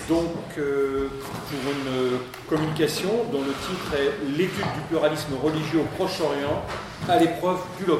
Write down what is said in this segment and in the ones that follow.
donc pour une communication dont le titre est « L'étude du pluralisme religieux au Proche-Orient à l'épreuve du local ».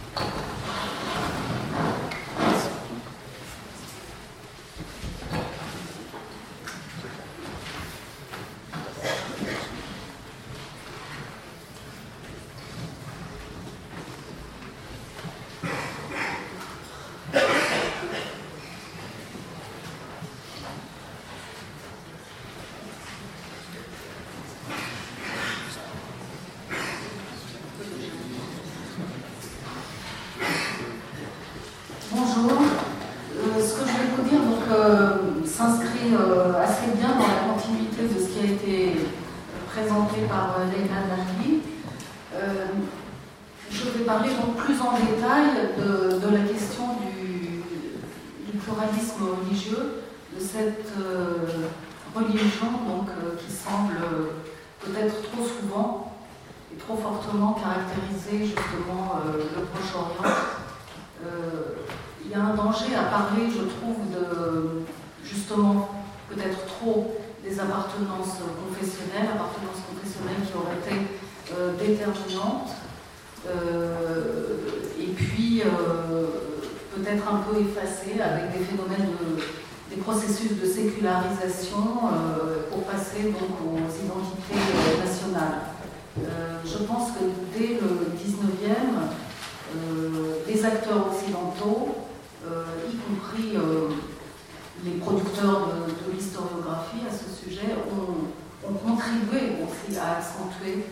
Pour passer donc aux identités nationales. Je pense que dès le 19e, les acteurs occidentaux, y compris les producteurs de l'historiographie à ce sujet, ont contribué aussi à accentuer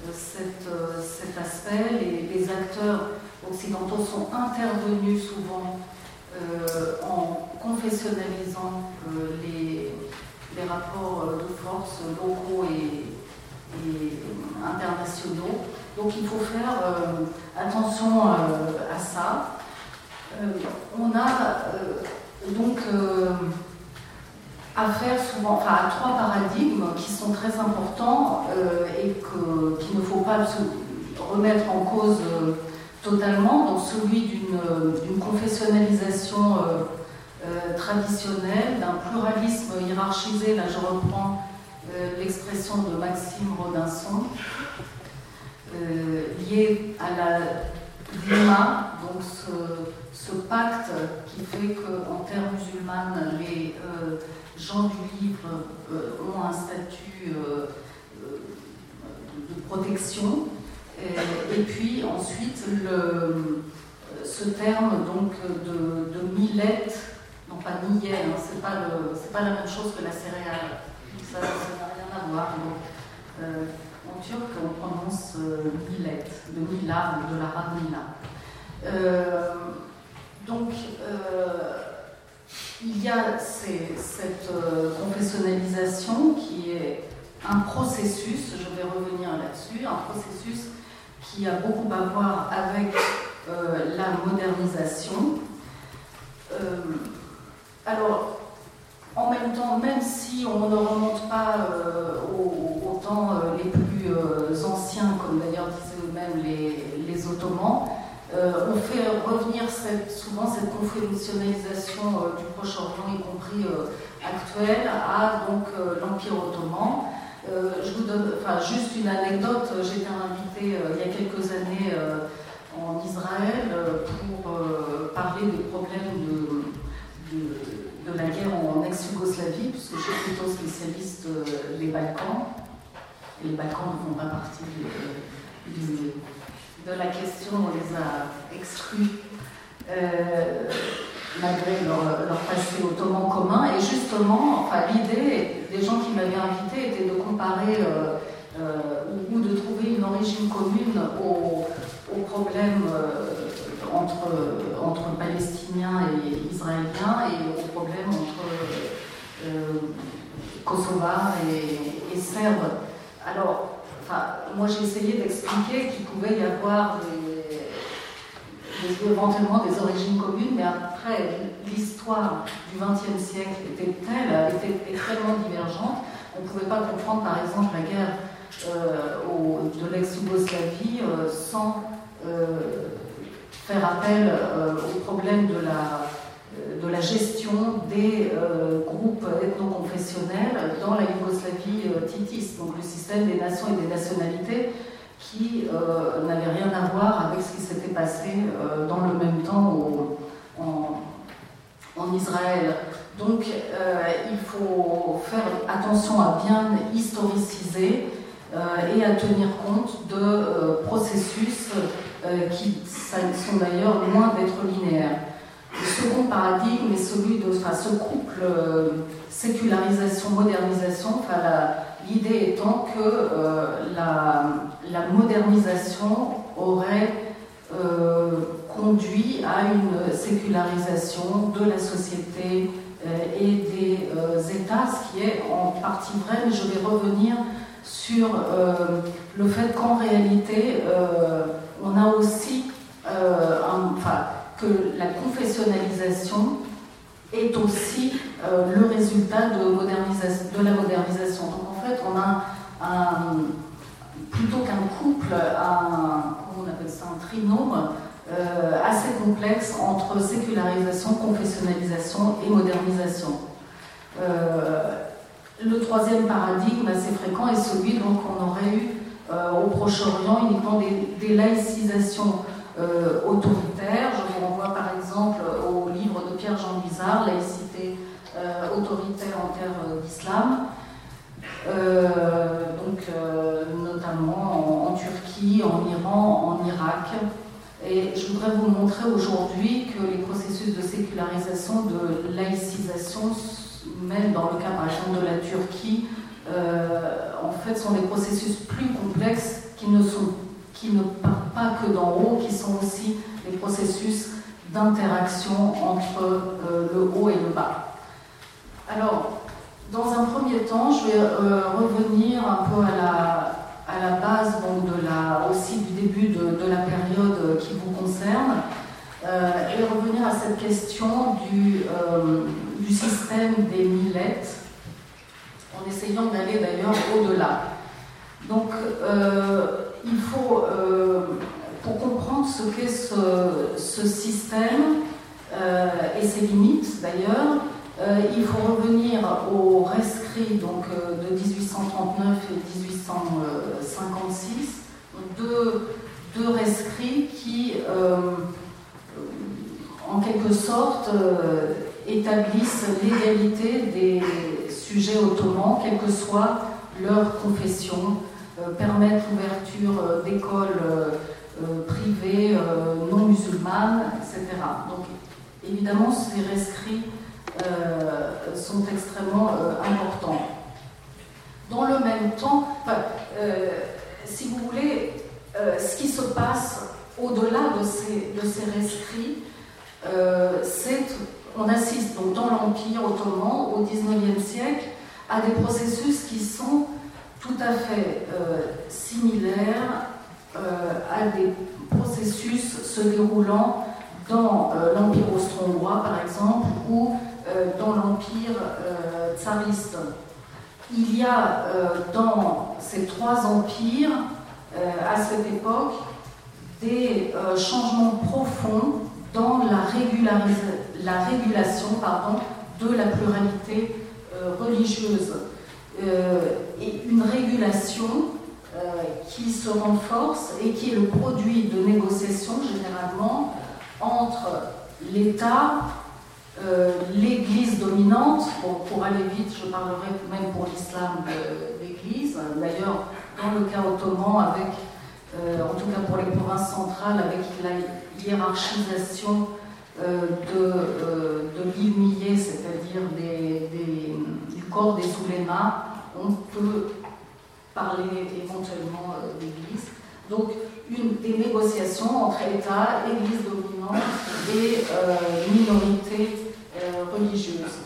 cet aspect. Les acteurs occidentaux sont intervenus souvent en confessionnalisant les rapports de force locaux et internationaux. Donc il faut faire attention à ça. On a donc affaire souvent à trois paradigmes qui sont très importants et qu'il ne faut pas remettre en cause totalement. Donc celui d'une confessionnalisation traditionnelle, d'un pluralisme hiérarchisé. Là je reprends l'expression de Maxime Rodinson, lié à la Dhimma, donc ce pacte qui fait qu'en terre musulmane, les gens du livre ont un statut de protection. Et puis ensuite, ce terme donc, de millet, non pas millet, hein, c'est pas la même chose que la céréale. Ça n'a rien à voir. Donc, en turc, on prononce millet, de mila, de l'arabe mila. Donc, il y a cette confessionnalisation qui est un processus, je vais revenir là-dessus, un processus qui a beaucoup à voir avec la modernisation. Alors, en même temps, même si on ne remonte pas aux temps les plus anciens, comme d'ailleurs disaient eux-mêmes les Ottomans, on fait revenir souvent cette confessionnalisation du Proche-Orient, y compris actuelle, à donc l'Empire ottoman. Je vous donne juste une anecdote. J'étais invitée il y a quelques années en Israël pour parler des problèmes de la guerre en ex-Yougoslavie, puisque je suis plutôt spécialiste des Balkans. Et les Balkans ne font pas partie de la question, on les a exclus malgré leur passé ottoman commun. Et justement, l'idée des gens qui m'avaient invité était de comparer ou de trouver une origine commune aux problèmes entre Palestiniens et Israéliens et aux problèmes entre Kosovars et Serbes. Alors, moi j'ai essayé d'expliquer qu'il pouvait y avoir éventuellement des origines communes, mais après, l'histoire du XXe siècle était extrêmement divergente. On ne pouvait pas comprendre, par exemple, la guerre de l'ex-Yougoslavie sans faire appel au problème de de la gestion des groupes ethno-confessionnels dans la Yougoslavie titiste, donc le système des nations et des nationalités qui n'avait rien à voir avec ce qui s'était passé dans le même temps en Israël. Donc il faut faire attention à bien historiciser et à tenir compte de processus qui sont d'ailleurs loin d'être linéaires. Le second paradigme est celui de ce couple sécularisation-modernisation, l'idée étant que la modernisation aurait conduit à une sécularisation de la société et des États, ce qui est en partie vrai, mais je vais revenir sur le fait qu'en réalité, on a aussi que la confessionnalisation est aussi le résultat de la modernisation. Donc en fait, on a plutôt qu'un couple, comment on appelle ça, un trinôme assez complexe entre sécularisation, confessionnalisation et modernisation. Le troisième paradigme assez fréquent est celui donc qu'on aurait eu au Proche-Orient uniquement des laïcisations autoritaires. Je vous renvoie par exemple au livre de Pierre-Jean Guizard, Laïcité autoritaire en terre d'islam, notamment en Turquie, en Iran, en Irak. Et je voudrais vous montrer aujourd'hui que les processus de sécularisation, de laïcisation, même dans le cas par exemple de la Turquie, en fait sont des processus plus complexes qui ne partent pas que d'en haut, qui sont aussi des processus d'interaction entre le haut et le bas. Alors, dans un premier temps, je vais revenir un peu à la base donc aussi du début de la période qui vous concerne, et revenir à cette question du système des millettes, en essayant d'aller d'ailleurs au-delà. Donc, il faut, pour comprendre ce qu'est ce système et ses limites d'ailleurs, il faut revenir aux rescrits donc, de 1839 et 1856, deux rescrits qui, en quelque sorte, établissent l'égalité des sujets ottomans, quelle que soit leur confession, permettent l'ouverture d'écoles privées non musulmanes, etc. Donc, évidemment, ces rescrits sont extrêmement importants. Dans le même temps, si vous voulez, ce qui se passe au-delà de ces rescrits, on assiste donc dans l'Empire ottoman au XIXe siècle à des processus qui sont tout à fait similaires à des processus se déroulant dans l'Empire austro-hongrois, par exemple, ou dans l'Empire tsariste. Il y a dans ces trois empires, à cette époque, des changements profonds dans la régulation de la pluralité religieuse. Et une régulation qui se renforce et qui est le produit de négociations généralement entre l'État, l'Église dominante. Bon, pour aller vite, je parlerai même pour l'islam d'Église. D'ailleurs, dans le cas ottoman, en tout cas pour les provinces centrales, avec la hiérarchisation de l'ilmiye, c'est-à-dire du corps des oulémas, on peut parler éventuellement d'Église. Donc, des négociations entre État, Église dominante et minorités religieuses.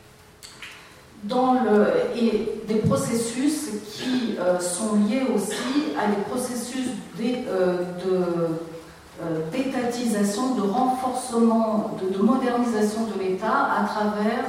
Et des processus qui sont liés aussi à des processus d'étatisation, de renforcement, de modernisation de l'État à travers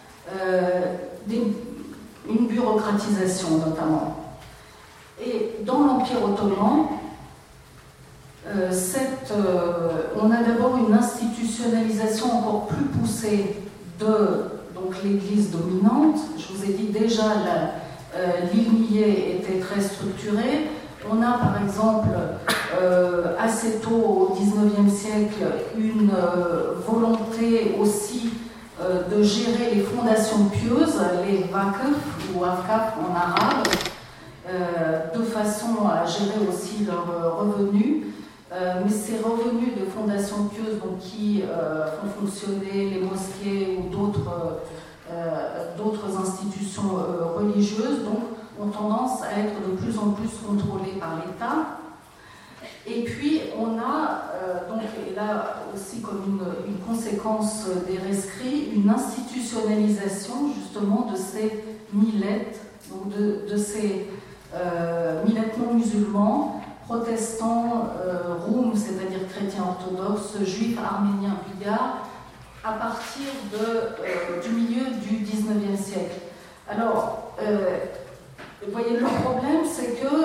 une bureaucratisation notamment. Et dans l'Empire ottoman, on a d'abord une institutionnalisation encore plus poussée de l'Église dominante. Je vous ai dit déjà, l'île Millet était très structurée. On a par exemple, assez tôt au XIXe siècle, une volonté aussi de gérer les fondations pieuses, les vakef ou avkaf en arabe, de façon à gérer aussi leurs revenus. Mais ces revenus de fondations pieuses qui font fonctionner les mosquées ou d'autres institutions religieuses ont tendance à être de plus en plus contrôlées par l'État. Et puis on a, et là aussi comme une conséquence des rescrits, une institutionnalisation justement de ces millettes, donc de ces millettes non musulmans, protestants, roums, c'est-à-dire chrétiens orthodoxes, juifs, arméniens, bulgares, à partir du milieu du XIXe siècle. Alors, vous voyez, le problème, c'est que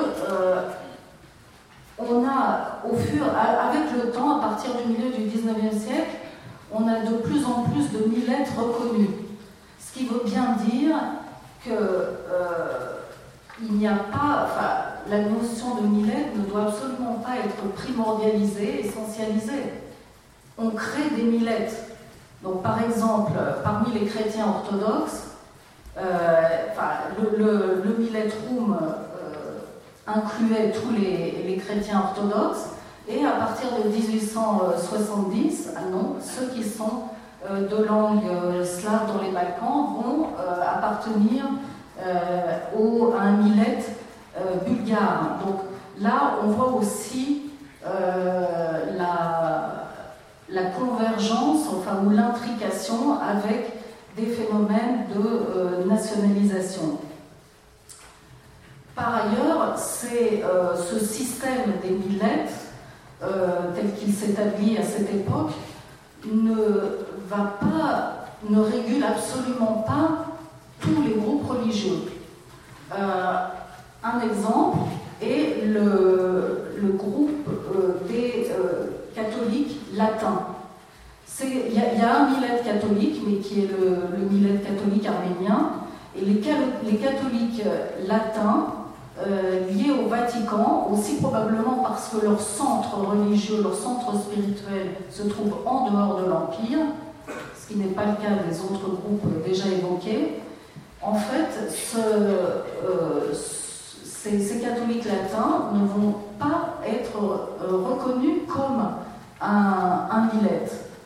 on a, avec le temps, à partir du milieu du XIXe siècle, on a de plus en plus de millettes reconnues. Ce qui veut bien dire que il n'y a pas, la notion de millette ne doit absolument pas être primordialisée, essentialisée. On crée des millettes. Donc, par exemple, parmi les chrétiens orthodoxes, le millet roum incluait tous les chrétiens orthodoxes, et à partir de 1870, ceux qui sont de langue slave dans les Balkans vont appartenir à un millet bulgare. Donc là, on voit aussi la convergence, ou l'intrication avec des phénomènes de nationalisation. Par ailleurs, ce système des millettes, tel qu'il s'établit à cette époque, ne régule absolument pas tous les groupes religieux. Un exemple est le groupe des catholiques latins. Il y a un millet catholique, mais qui est le millet catholique arménien, et les catholiques latins liés au Vatican, aussi probablement parce que leur centre religieux, leur centre spirituel se trouve en dehors de l'Empire, ce qui n'est pas le cas des autres groupes déjà évoqués. En fait, ces catholiques latins ne vont pas être reconnus comme un millet.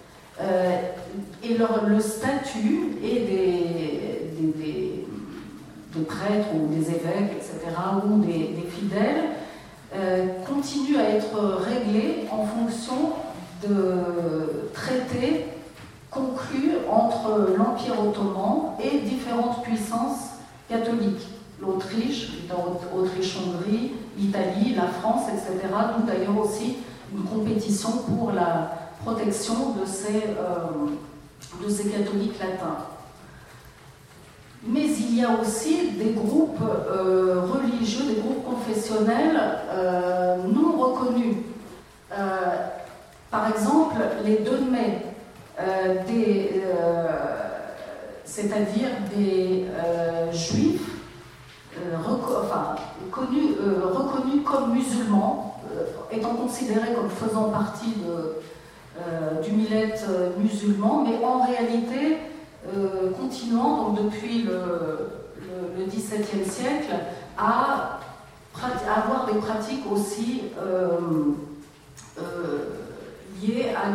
Et le statut et des prêtres ou des évêques, etc., ou des fidèles, continue à être réglé en fonction de traités conclus entre l'Empire ottoman et différentes puissances catholiques. L'Autriche, Autriche-Hongrie, l'Italie, la France, etc., d'où d'ailleurs aussi une compétition pour la protection de ces catholiques latins. Mais il y a aussi des groupes religieux, des groupes confessionnels non reconnus. Par exemple, les Dönme, c'est-à-dire des juifs reconnus comme musulmans, étant considérés comme faisant partie du millet musulman, mais en réalité continuant, donc depuis le XVIIe siècle, à avoir des pratiques aussi liées à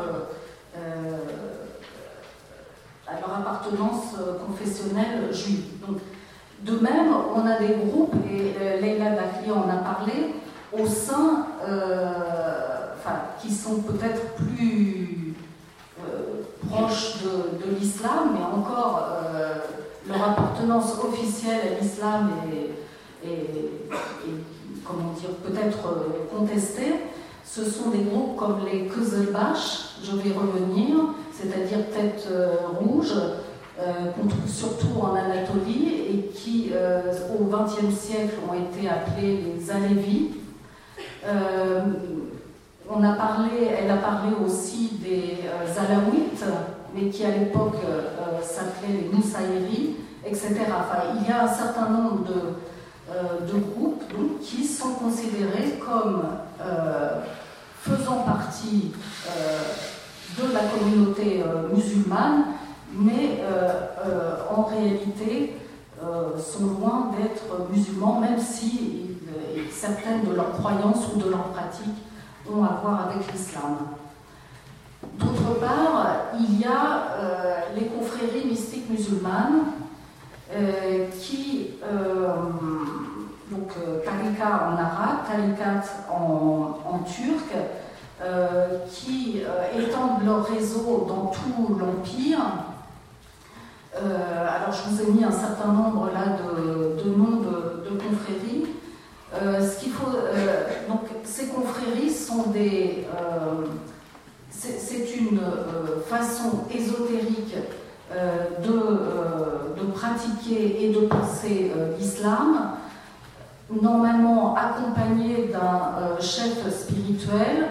leur appartenance confessionnelle juive. Donc, de même, on a des groupes, et Leila Dahli en a parlé, au sein, qui sont peut-être plus proches de l'islam, mais encore leur appartenance officielle à l'islam est comment dire, peut-être contestée. Ce sont des groupes comme les Kızılbaş, je vais revenir, c'est-à-dire tête rouge, qu'on trouve surtout en Anatolie et qui, au XXe siècle, ont été appelés les Alévis. elle a parlé aussi des Alaouites, mais qui à l'époque s'appelaient les Moussaïris, etc. Enfin, il y a un certain nombre de groupes donc, qui sont considérés comme faisant partie de la communauté musulmane, mais en réalité sont loin d'être musulmans, même si certaines de leurs croyances ou de leurs pratiques ont à voir avec l'islam. D'autre part, il y a les confréries mystiques musulmanes qui, donc tarika en arabe, tarikat en turc, qui étendent leur réseau dans tout l'Empire. Alors je vous ai mis un certain nombre là de noms de confréries. Ce qu'il faut, donc ces confréries sont c'est une façon ésotérique de pratiquer et de penser l'islam, normalement accompagné d'un chef spirituel.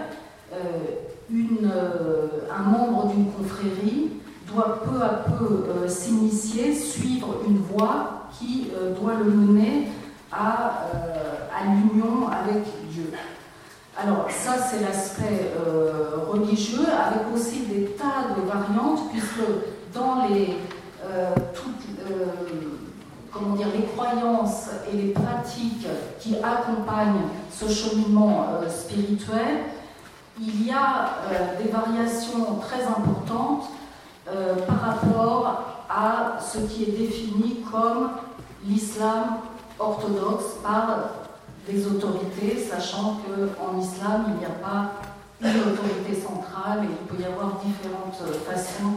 Un membre d'une confrérie doit peu à peu s'initier, suivre une voie qui doit le mener à l'union avec Dieu. Alors ça c'est l'aspect religieux, avec aussi des tas de variantes, puisque dans les croyances et les pratiques qui accompagnent ce cheminement spirituel, il y a des variations très importantes par rapport à ce qui est défini comme l'islam orthodoxe par les autorités, sachant qu'en islam, il n'y a pas une autorité centrale et il peut y avoir différentes façons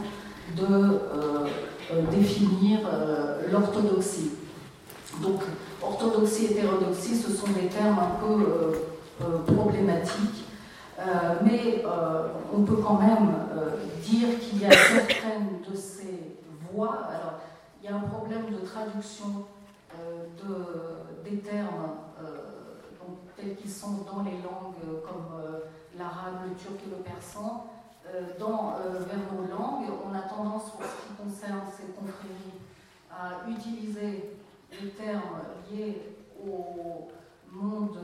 de définir l'orthodoxie. Donc, orthodoxie et hétérodoxie, ce sont des termes un peu problématiques, mais on peut quand même dire qu'il y a certaines de ces voies. Alors, il y a un problème de traduction des termes tels qu'ils sont dans les langues comme l'arabe, le turc et le persan. Vers nos langues, on a tendance, pour ce qui concerne ces confréries, à utiliser les termes liés au monde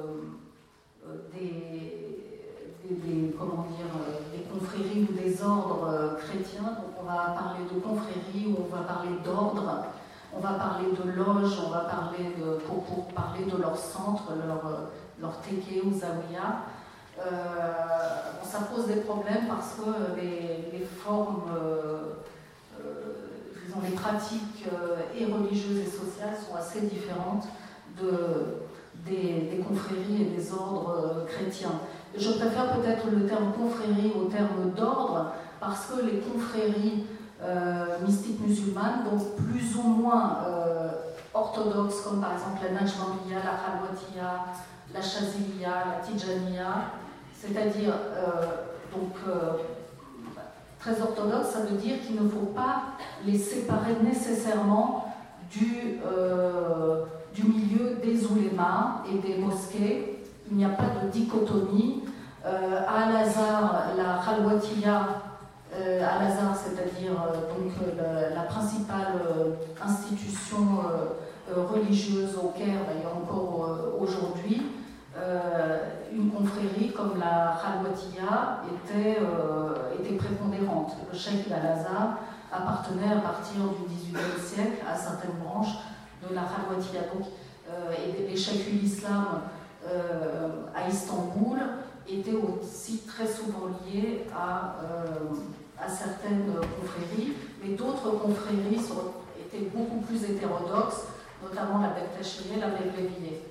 des confréries ou des ordres chrétiens. Donc on va parler de confréries ou on va parler d'ordre. On va parler de loges, on va parler pour parler de leur centre, leur teke ou zawiya. Ça pose des problèmes parce que les formes, disons les pratiques et religieuses et sociales sont assez différentes des confréries et des ordres chrétiens. Je préfère peut-être le terme confrérie au terme d'ordre parce que les confréries mystiques musulmanes, donc plus ou moins orthodoxes, comme par exemple la Najmaniya, la Khalwatiya, la Chaziliya, la Tijaniya, c'est-à-dire très orthodoxe, ça veut dire qu'il ne faut pas les séparer nécessairement du milieu des oulémas et des mosquées. Il n'y a pas de dichotomie. À Al-Azhar, la Khalwatiya, Al-Azhar, c'est-à-dire la principale institution religieuse au Caire, d'ailleurs encore aujourd'hui, une confrérie comme la Khalwatiya était prépondérante. Le cheikh d'Al-Azhar appartenait à partir du XVIIIe siècle à certaines branches de la Khalwatiya. Donc, et les cheikhs l'islam à Istanbul étaient aussi très souvent liés à certaines confréries, mais d'autres confréries étaient beaucoup plus hétérodoxes, notamment la Bektachiriye, la Mevleviye.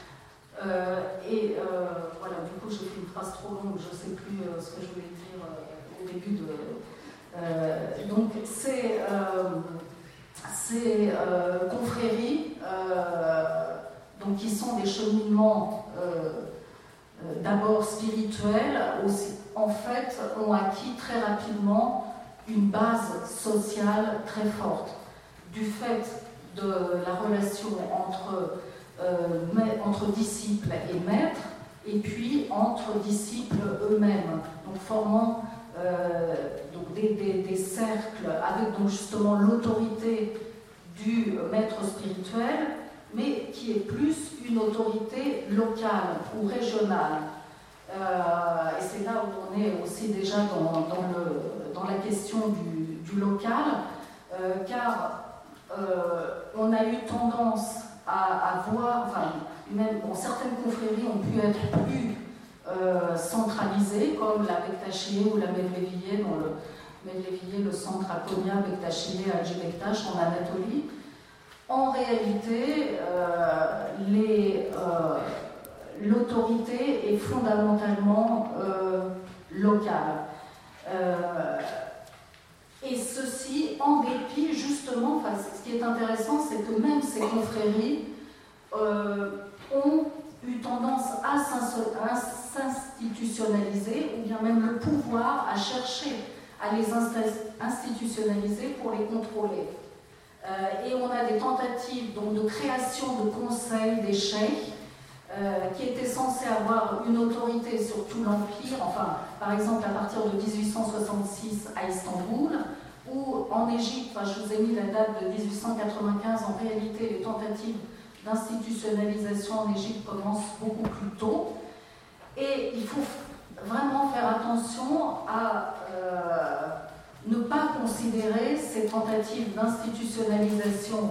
Voilà, du coup j'ai fait une phrase trop longue, je ne sais plus ce que je voulais dire au début de... donc ces confréries, donc, qui sont des cheminements d'abord spirituels, aussi, en fait ont acquis très rapidement une base sociale très forte, du fait de la relation entre disciples et maîtres, et puis entre disciples eux-mêmes, donc formant donc des cercles avec donc justement l'autorité du maître spirituel, mais qui est plus une autorité locale ou régionale. Et c'est là où on est aussi déjà dans la question du local, car on a eu tendance à voir, enfin, même certaines confréries ont pu être plus centralisées, comme la Bektachié ou la Mevleviye, dont le Mevleviye, le centre à Konya, Bektachié à Hacı Bektaş en Anatolie. En réalité, l'autorité est fondamentalement locale. Et ceci en dépit, justement, enfin, ce qui est intéressant, c'est que même ces confréries ont eu tendance à s'institutionnaliser, ou bien même le pouvoir à chercher à les institutionnaliser pour les contrôler. Et on a des tentatives donc, de création de conseils, des cheikhs, qui étaient censés avoir une autorité sur tout l'Empire, enfin, par exemple à partir de 1866 à Istanbul, ou en Égypte, enfin, je vous ai mis la date de 1895, en réalité les tentatives d'institutionnalisation en Égypte commencent beaucoup plus tôt, et il faut vraiment faire attention à ne pas considérer ces tentatives d'institutionnalisation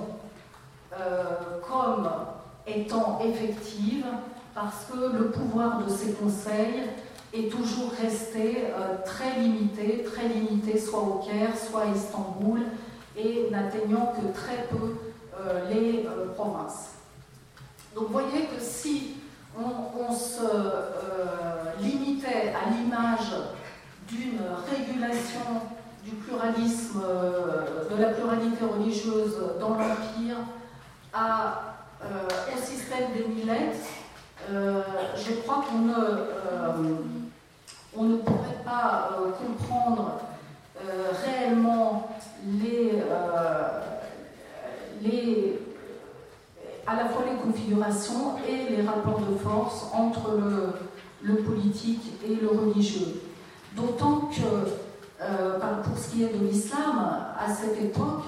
comme étant effectives, parce que le pouvoir de ces conseils est toujours resté très limité, soit au Caire, soit à Istanbul, et n'atteignant que très peu les provinces. Donc vous voyez que si on se limitait à l'image d'une régulation du pluralisme, de la pluralité religieuse dans l'Empire au système des millettes, je crois qu'on ne pourrait pas comprendre réellement à la fois les configurations et les rapports de force entre le politique et le religieux. D'autant que, pour ce qui est de l'islam, à cette époque,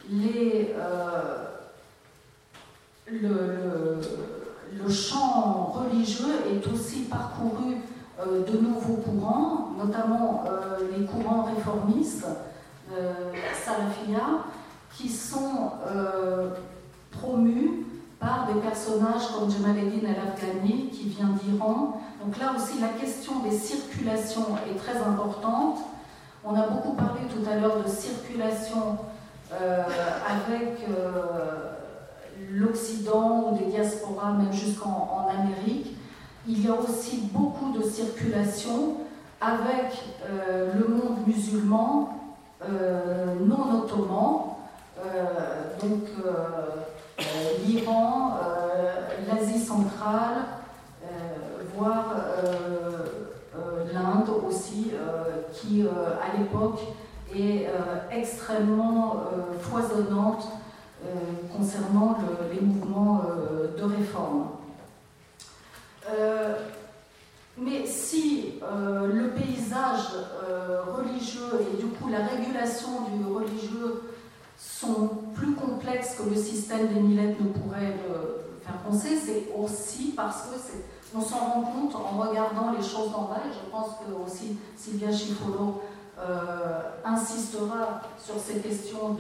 le champ religieux est aussi parcouru de nouveaux courants, notamment les courants réformistes, salafia, qui sont promus par des personnages comme Jamaluddin al-Afghani, qui vient d'Iran. Donc là aussi, la question des circulations est très importante. On a beaucoup parlé tout à l'heure de circulation avec l'Occident ou des diasporas, même jusqu'en Amérique. Il y a aussi beaucoup de circulation avec le monde musulman non ottoman, donc l'Iran, l'Asie centrale, voire l'Inde aussi, qui à l'époque est extrêmement foisonnante concernant les mouvements de réforme. Mais si le paysage religieux et du coup la régulation du religieux sont plus complexes que le système des millettes ne pourrait le faire penser, c'est aussi parce que on s'en rend compte en regardant les choses d'en bas, et je pense que aussi Sylvia Schifolo insistera sur ces questions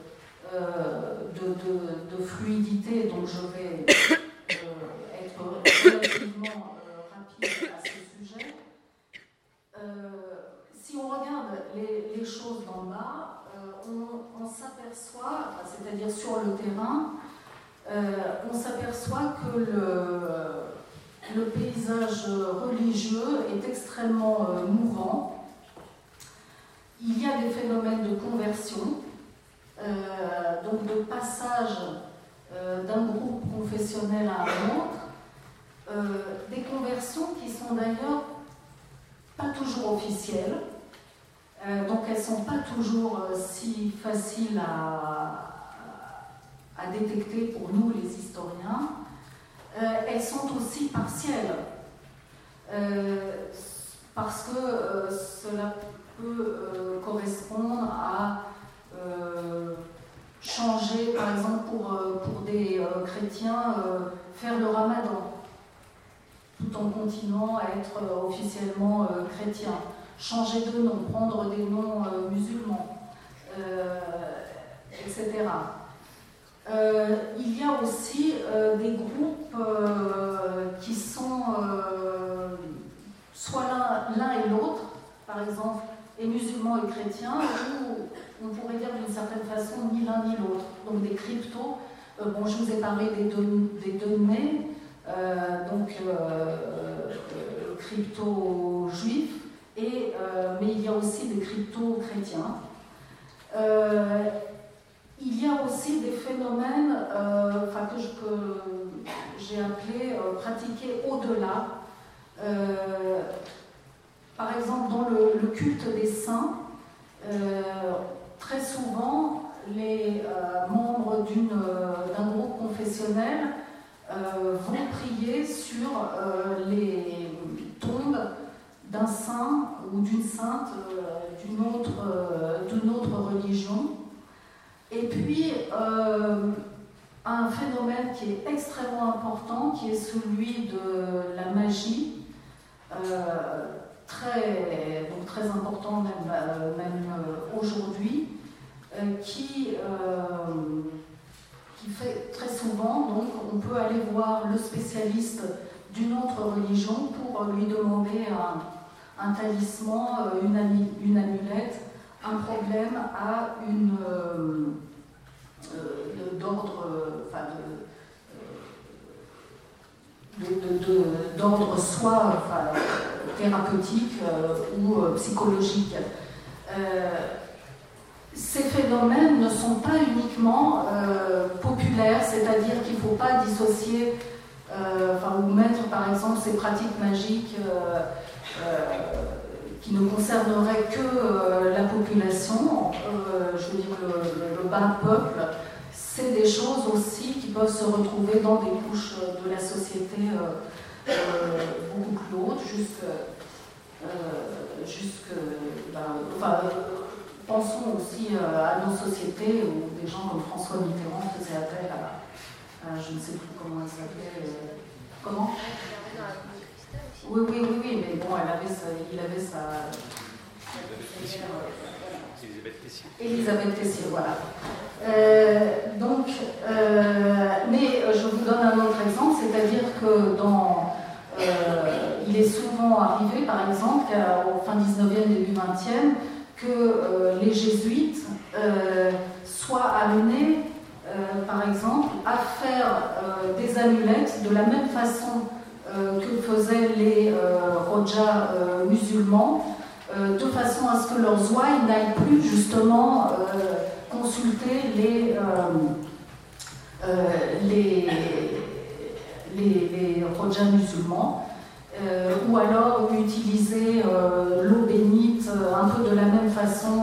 de fluidité, donc je vais être relativement rapide à ce sujet. Si on regarde les choses d'en bas, on s'aperçoit, c'est-à-dire sur le terrain, on s'aperçoit que le paysage religieux est extrêmement mouvant. Il y a des phénomènes de conversion, donc de passage d'un groupe confessionnel à un autre, des conversions qui sont d'ailleurs pas toujours officielles, donc elles ne sont pas toujours si faciles à détecter pour nous les historiens. Elles sont aussi partielles. parce que cela peut correspondre à changer, par exemple pour des chrétiens, faire le ramadan, tout en continuant à être officiellement chrétien, changer de nom, prendre des noms musulmans, etc. Il y a aussi des groupes qui sont soit l'un et l'autre, par exemple, et musulmans et chrétiens, ou on pourrait dire d'une certaine façon ni l'un ni l'autre. Donc des cryptos, bon, je vous ai parlé des données, crypto juifs, mais il y a aussi des crypto chrétiens. Il y a aussi des phénomènes que j'ai appelés pratiquer au-delà. Par exemple, dans le culte des saints, très souvent, les membres d'un groupe confessionnel vont prier sur les tombes d'un saint ou d'une sainte d'une autre religion. Et puis, un phénomène qui est extrêmement important, qui est celui de la magie, très important même aujourd'hui, qui fait très souvent, donc on peut aller voir le spécialiste d'une autre religion pour lui demander un talisman, une amulette, un problème à d'ordre soit thérapeutique ou psychologique. Ces phénomènes ne sont pas uniquement populaires, c'est-à-dire qu'il ne faut pas dissocier ou mettre par exemple ces pratiques magiques qui ne concerneraient que la population, je veux dire le bas peuple. C'est des choses aussi qui peuvent se retrouver dans des couches de la société beaucoup plus hautes, pensons aussi à nos sociétés où des gens comme François Mitterrand faisaient appel à je ne sais plus comment elle s'appelait. Comment ? Oui, mais bon, il avait sa... Elisabeth Tessier, voilà. Mais je vous donne un autre exemple, c'est-à-dire que il est souvent arrivé, par exemple, au fin 19e, début 20e, que les jésuites soient amenés, par exemple, à faire des amulettes de la même façon que faisaient les Rojas musulmans, de façon à ce que leurs ouailles n'aillent plus justement consulter les Rojas musulmans, ou alors utiliser l'eau bénite un peu de la même façon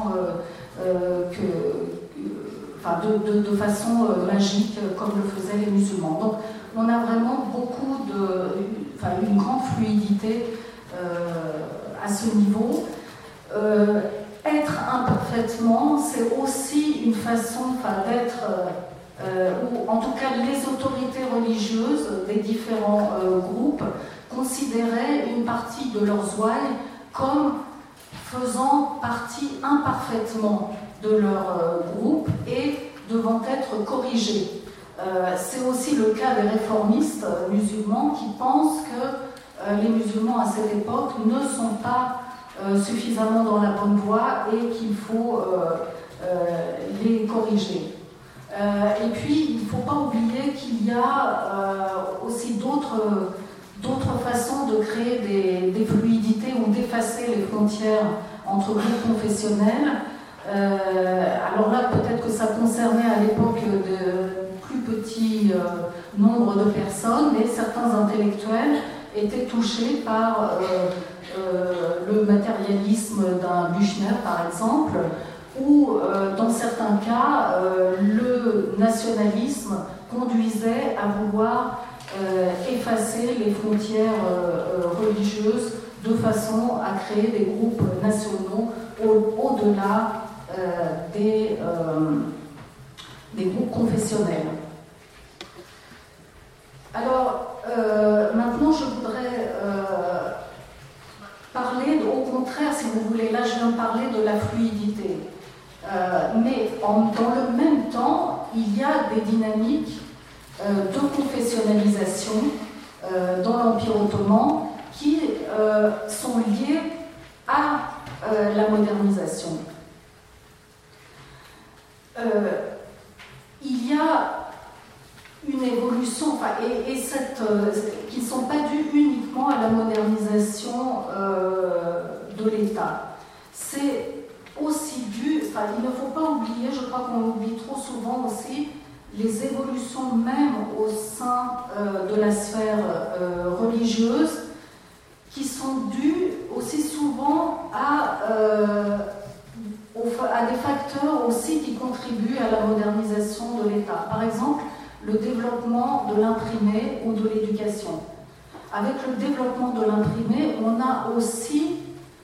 de façon magique comme le faisaient les musulmans. Donc on a vraiment une grande fluidité à ce niveau. Être imparfaitement, c'est aussi une façon d'être, ou en tout cas les autorités religieuses des différents groupes considéraient une partie de leurs ouailles comme faisant partie imparfaitement de leur groupe et devant être corrigées. C'est aussi le cas des réformistes musulmans qui pensent que les musulmans à cette époque ne sont pas suffisamment dans la bonne voie et qu'il faut les corriger. Et puis, il ne faut pas oublier qu'il y a aussi d'autres façons de créer des fluidités ou d'effacer les frontières entre groupes confessionnels. Alors là, peut-être que ça concernait à l'époque de plus petits nombre de personnes, mais certains intellectuels étaient touchés par le matérialisme d'un Büchner, par exemple, ou dans certains cas, le nationalisme conduisait à vouloir effacer les frontières religieuses de façon à créer des groupes nationaux au-delà des groupes confessionnels. Alors, maintenant, je voudrais parler, au contraire, si vous voulez, là je viens de parler de la fluidité. Mais dans le même temps, il y a des dynamiques de confessionnalisation dans l'Empire ottoman qui sont liées à la modernisation. Il y a une évolution, qui ne sont pas dues uniquement à la modernisation de l'État. C'est aussi dû, il ne faut pas oublier, je crois qu'on oublie trop souvent aussi, les évolutions même au sein de la sphère religieuse qui sont dues aussi souvent à des facteurs aussi qui contribuent à la modernisation de l'État. Par exemple, le développement de l'imprimé ou de l'éducation. Avec le développement de l'imprimé, on a aussi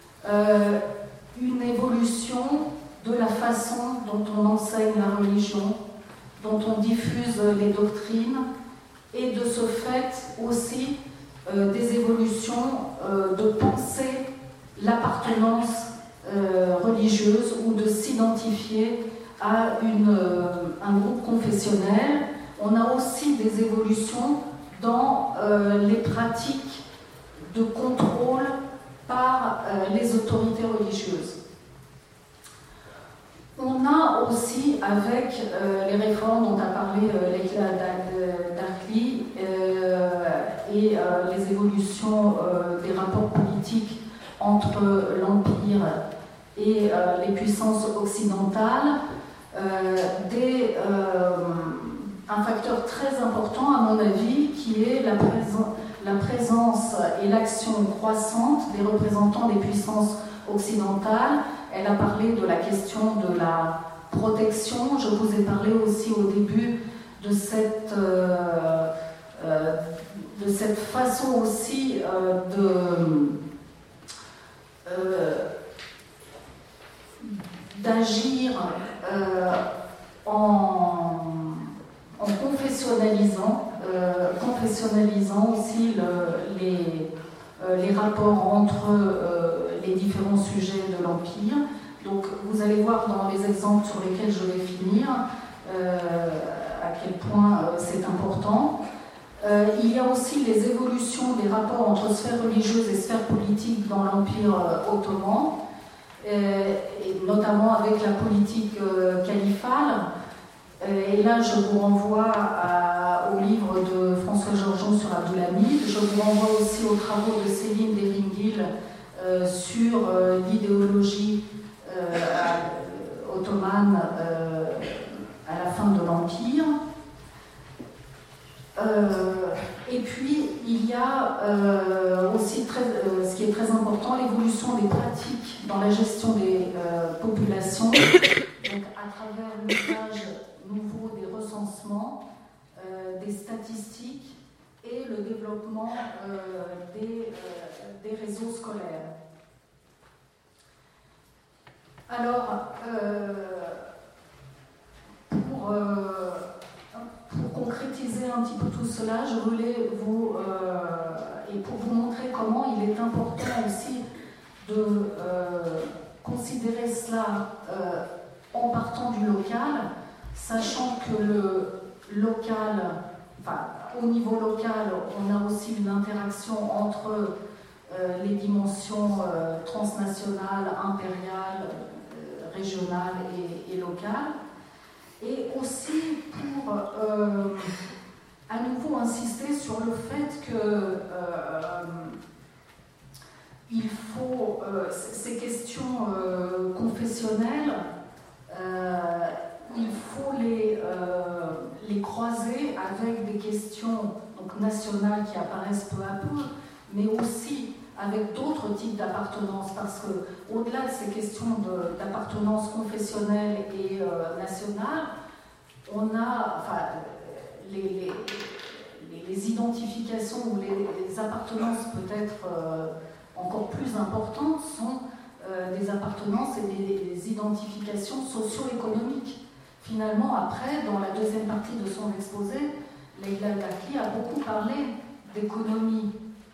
une évolution de la façon dont on enseigne la religion, dont on diffuse les doctrines, et de ce fait aussi des évolutions de penser l'appartenance religieuse ou de s'identifier à un groupe confessionnel. On a aussi des évolutions dans les pratiques de contrôle par les autorités religieuses. On a aussi, avec les réformes dont a parlé Leïla Darkli et les évolutions des rapports politiques entre l'Empire et les puissances occidentales, un facteur très important, à mon avis, qui est la présence et l'action croissante des représentants des puissances occidentales. Elle a parlé de la question de la protection. Je vous ai parlé aussi au début de cette façon aussi d'agir en confessionnalisant aussi les rapports entre les différents sujets de l'Empire. Donc vous allez voir dans les exemples sur lesquels je vais finir à quel point c'est important. Il y a aussi les évolutions des rapports entre sphère religieuse et sphère politique dans l'Empire ottoman, et notamment avec la politique califale. Et là, je vous renvoie au livre de François Georgeon sur Abdulhamid. Je vous renvoie aussi aux travaux de Céline Deringil sur l'idéologie ottomane à la fin de l'Empire. Et puis, il y a aussi, ce qui est très important, l'évolution des pratiques dans la gestion des populations, donc à travers l'usage nouveau des recensements, des statistiques et le développement des réseaux scolaires. Alors, pour concrétiser un petit peu tout cela, je voulais et pour vous montrer comment il est important aussi de considérer cela en partant du local, sachant que le local, au niveau local, on a aussi une interaction entre les dimensions transnationales, impériales, régionales et locales. Et aussi pour à nouveau insister sur le fait que il faut ces questions confessionnelles, il faut les croiser avec des questions donc, nationales qui apparaissent peu à peu, mais aussi avec d'autres types d'appartenance, parce que au-delà de ces questions d'appartenance confessionnelle et nationale, on a les les identifications ou les appartenances peut-être encore plus importantes sont des appartenances et des identifications socio-économiques. Finalement, après, dans la deuxième partie de son exposé, Leïla Al-Akli a beaucoup parlé d'économie,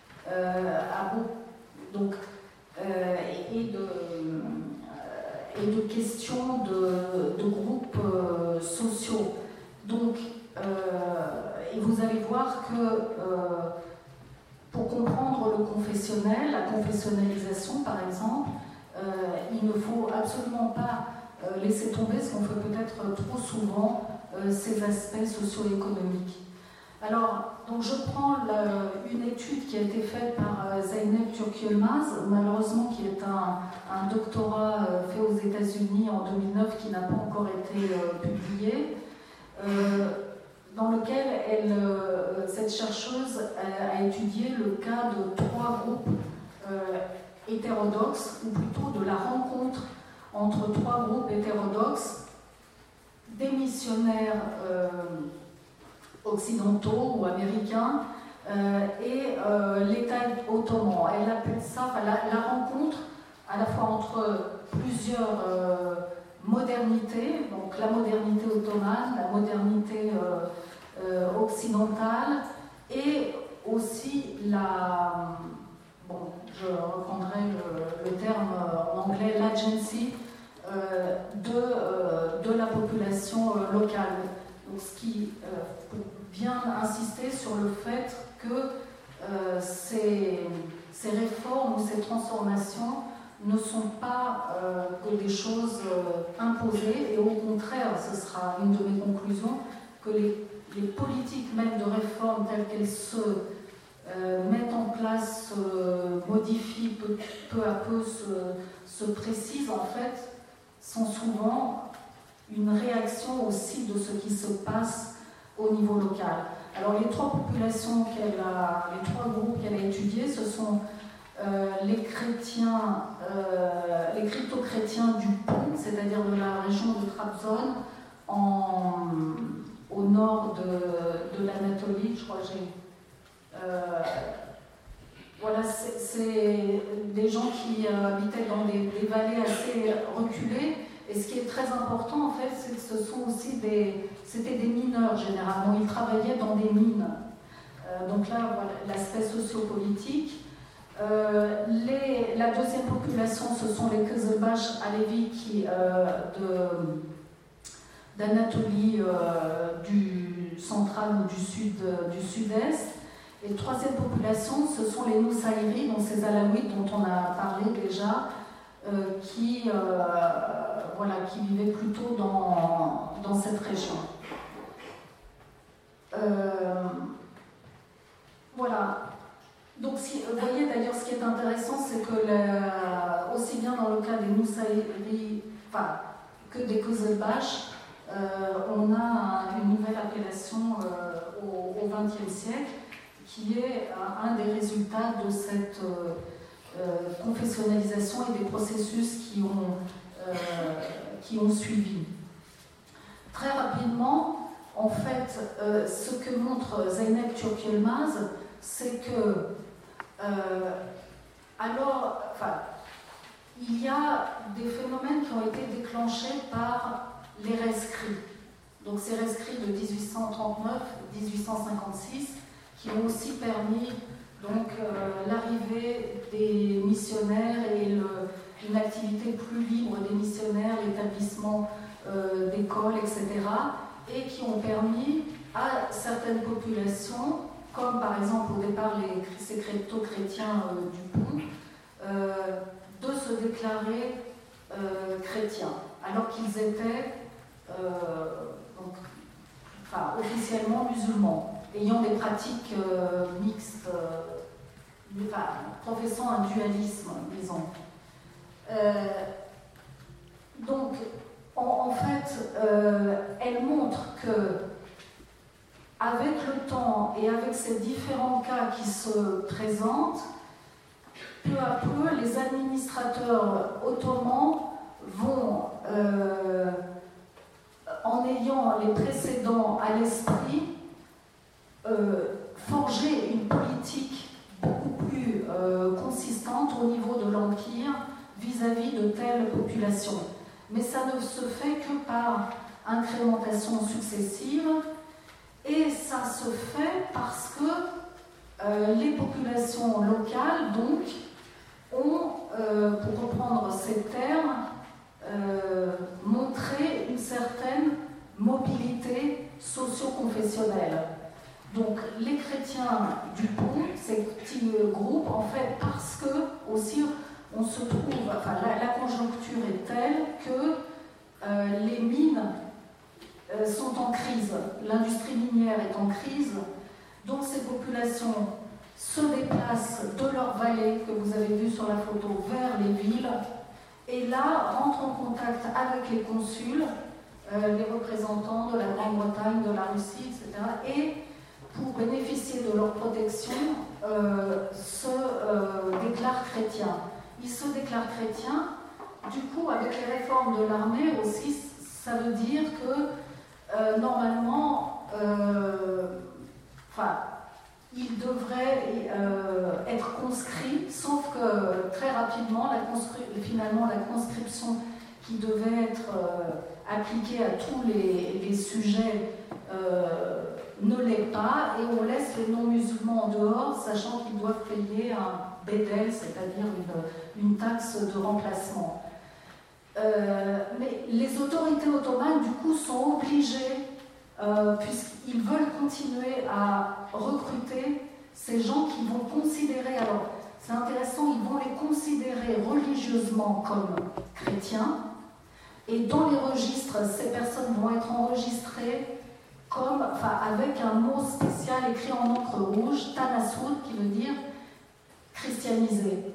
et de questions de groupes sociaux. Donc, et vous allez voir que pour comprendre le confessionnel, la confessionnalisation par exemple, il ne faut absolument pas laisser tomber, ce qu'on fait peut-être trop souvent, ces aspects socio-économiques. Alors, donc je prends une étude qui a été faite par Zeynep Türk-Yılmaz, malheureusement qui est un doctorat fait aux États-Unis en 2009 qui n'a pas encore été publié, dans lequel cette chercheuse a étudié le cas de 3 groupes hétérodoxes, ou plutôt de la rencontre entre 3 groupes hétérodoxes, des missionnaires occidentaux ou américains et l'État ottoman. Elle appelle ça la rencontre à la fois entre plusieurs modernités, donc la modernité ottomane, la modernité occidentale, et aussi je reprendrai le terme en anglais, l'agency de la population locale. Donc, ce qui vient insister sur le fait que ces réformes ou ces transformations ne sont pas que des choses imposées, et au contraire, ce sera une de mes conclusions, que les politiques même de réforme telles qu'elles se mettent en place, se modifient peu à peu, se précisent en fait, sont souvent une réaction aussi de ce qui se passe au niveau local. Alors les 3 populations les 3 groupes qu'elle a étudiés, ce sont les chrétiens, les crypto-chrétiens du Pont, c'est-à-dire de la région de Trabzon, au nord de l'Anatolie, je crois que j'ai... voilà, c'est des gens qui habitaient dans des vallées assez reculées. Et ce qui est très important, en fait, c'est que ce sont aussi c'était des mineurs, généralement. Ils travaillaient dans des mines. Donc là, voilà l'aspect sociopolitique. La deuxième population, ce sont les Kızılbaş Alevi d'Anatolie du central ou du sud-est. Et la troisième population, ce sont les Nusayri, donc ces Alaouites dont on a parlé déjà, qui vivaient plutôt dans cette région. Voilà. Donc, vous voyez d'ailleurs, ce qui est intéressant, c'est que aussi bien dans le cas des Nusayri que des Kızılbaş, on a une nouvelle appellation au XXe siècle, qui est un des résultats de cette confessionnalisation et des processus qui ont suivi. Très rapidement, en fait, ce que montre Zeynep Türk-Yılmaz, c'est que il y a des phénomènes qui ont été déclenchés par les rescrits. Donc ces rescrits de 1839-1856 qui ont aussi permis donc l'arrivée des missionnaires et une activité plus libre des missionnaires, l'établissement d'écoles, etc. et qui ont permis à certaines populations, comme par exemple au départ ces crypto-chrétiens du Pont, de se déclarer chrétiens, alors qu'ils étaient officiellement musulmans, ayant des pratiques mixtes, professant un dualisme, disons. Donc, en fait, elle montre que, avec le temps et avec ces différents cas qui se présentent, peu à peu, les administrateurs ottomans vont, en ayant les précédents à l'esprit, former nouvelle population. Mais ça ne se fait que par incrémentation successive, et ça se fait parce que les populations locales, donc, ont, pour reprendre ces termes, montré une certaine mobilité socio-confessionnelle. Donc les chrétiens du Pont, ces petits groupes, en fait, parce que aussi on se trouve, enfin la conjoncture est telle que les mines sont en crise, l'industrie minière est en crise, donc ces populations se déplacent de leur vallée, que vous avez vu sur la photo, vers les villes, et là rentrent en contact avec les consuls, les représentants de la Grande-Bretagne, de la Russie, etc. Et pour bénéficier de leur protection, se déclarent chrétiens. Ils se déclarent chrétiens, du coup, avec les réformes de l'armée aussi, ça veut dire que normalement, ils devraient être conscrits, sauf que très rapidement, finalement, la conscription qui devait être appliquée à tous les sujets ne l'est pas, et on laisse les non-musulmans en dehors, sachant qu'ils doivent payer un bédel, c'est-à-dire une taxe de remplacement. Mais les autorités ottomanes, du coup, sont obligées, puisqu'ils veulent continuer à recruter ces gens qui vont considérer, alors c'est intéressant, ils vont les considérer religieusement comme chrétiens, et dans les registres, ces personnes vont être enregistrées avec un mot spécial écrit en encre rouge, Tanassoud, qui veut dire christianisé.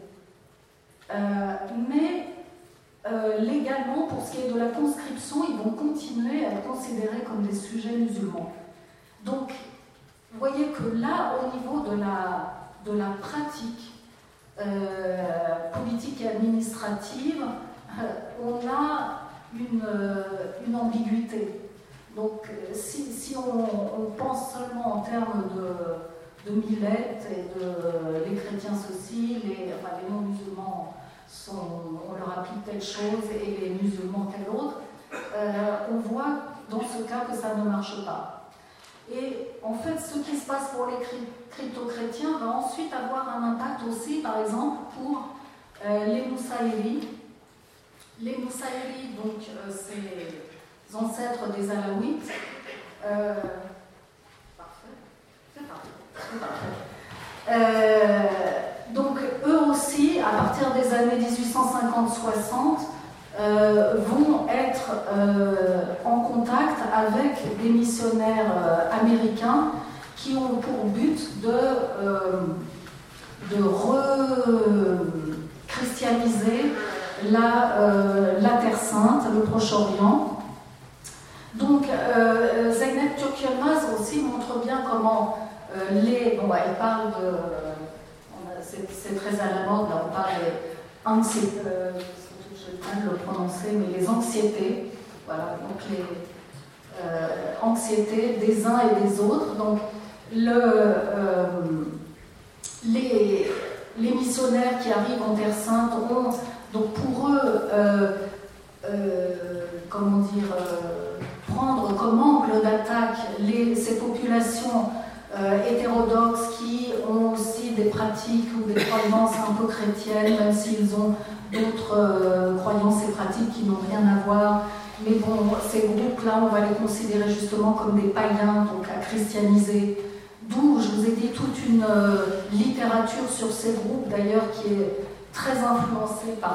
Mais légalement, pour ce qui est de la conscription, ils vont continuer à être considérés comme des sujets musulmans. Donc, vous voyez que là, au niveau de la pratique politique et administrative, on a une ambiguïté. Donc, si on pense seulement en termes de Millet et les chrétiens ceci, les non-musulmans, on leur applique telle chose et les musulmans telle autre, on voit dans ce cas que ça ne marche pas. Et en fait, ce qui se passe pour les crypto-chrétiens va ensuite avoir un impact aussi, par exemple, pour les Moussaïris. Les Moussaïris, donc, c'est les ancêtres des Alaouites. C'est parfait. Donc, eux aussi, à partir des années 1850-60, vont être en contact avec des missionnaires américains qui ont pour but de re-christianiser la Terre Sainte, le Proche-Orient. Donc, Zeynep Türk-Yılmaz aussi montre bien comment elle parle de... C'est très à la mode, là, on parle des anxiétés, je vais mal le prononcer, mais les anxiétés, voilà, donc les anxiétés des uns et des autres. Donc, les missionnaires qui arrivent en Terre Sainte ont, donc pour eux, prendre comme angle d'attaque ces populations hétérodoxes qui ont aussi des pratiques ou des croyances un peu chrétiennes, même s'ils ont d'autres croyances et pratiques qui n'ont rien à voir. Mais bon, ces groupes-là, on va les considérer justement comme des païens, donc à christianiser. D'où, je vous ai dit, toute une littérature sur ces groupes, d'ailleurs, qui est très influencée par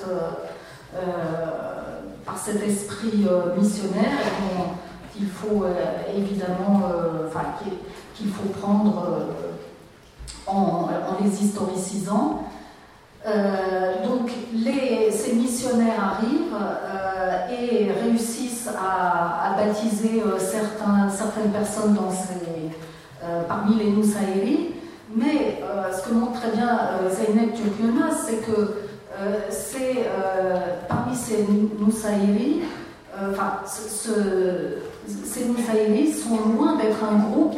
cet esprit missionnaire qu'il faut évidemment, qu'il faut prendre en les historicisant. Donc ces missionnaires arrivent et réussissent à baptiser certaines personnes parmi les Moussaïris, mais ce que montre très bien Zeynep Türk-Yılmaz, c'est que parmi ces Moussaïris, ces Moussaïris sont loin d'être un groupe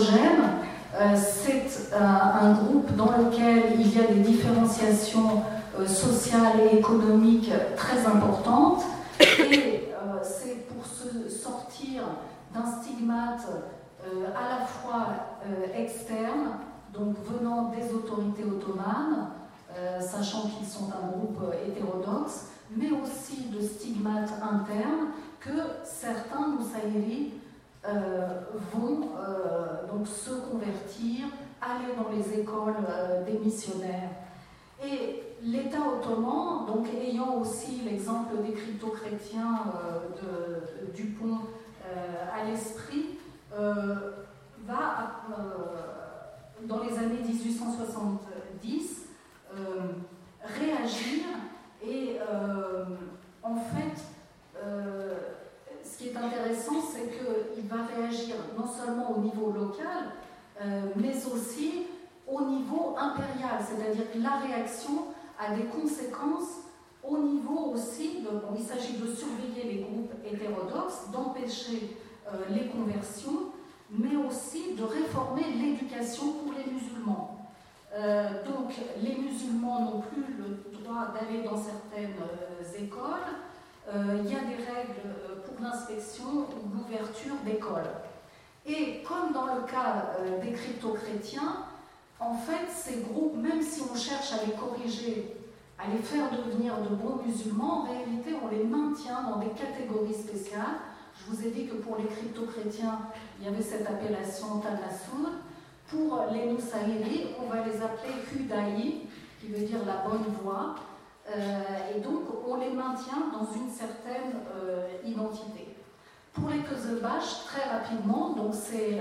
homogène. C'est un groupe dans lequel il y a des différenciations sociale et économique très importante. Et c'est pour se sortir d'un stigmate à la fois externe, donc venant des autorités ottomanes, sachant qu'ils sont un groupe hétérodoxe, mais aussi de stigmates internes que certains Nusayri vont donc se convertir, aller dans les écoles des missionnaires. Et l'État ottoman, donc ayant aussi l'exemple des crypto-chrétiens de Dupont à l'esprit, va, dans les années 1870, réagir et en fait, ce qui est intéressant, c'est qu'il va réagir non seulement au niveau local, mais aussi au niveau impérial, c'est-à-dire que la réaction a des conséquences au niveau aussi, il s'agit de surveiller les groupes hétérodoxes, d'empêcher les conversions, mais aussi de réformer l'éducation pour les musulmans. Donc les musulmans n'ont plus le droit d'aller dans certaines écoles, il y a des règles pour l'inspection ou l'ouverture d'écoles. Et comme dans le cas des crypto-chrétiens, en fait, ces groupes, même si on cherche à les corriger, à les faire devenir de bons musulmans, en réalité, on les maintient dans des catégories spéciales. Je vous ai dit que pour les crypto-chrétiens, il y avait cette appellation Tanassoud. Pour les Nusayri, on va les appeler Hudaï, qui veut dire la bonne voie. Et donc, on les maintient dans une certaine identité. Pour les Qızılbaş, très rapidement, donc c'est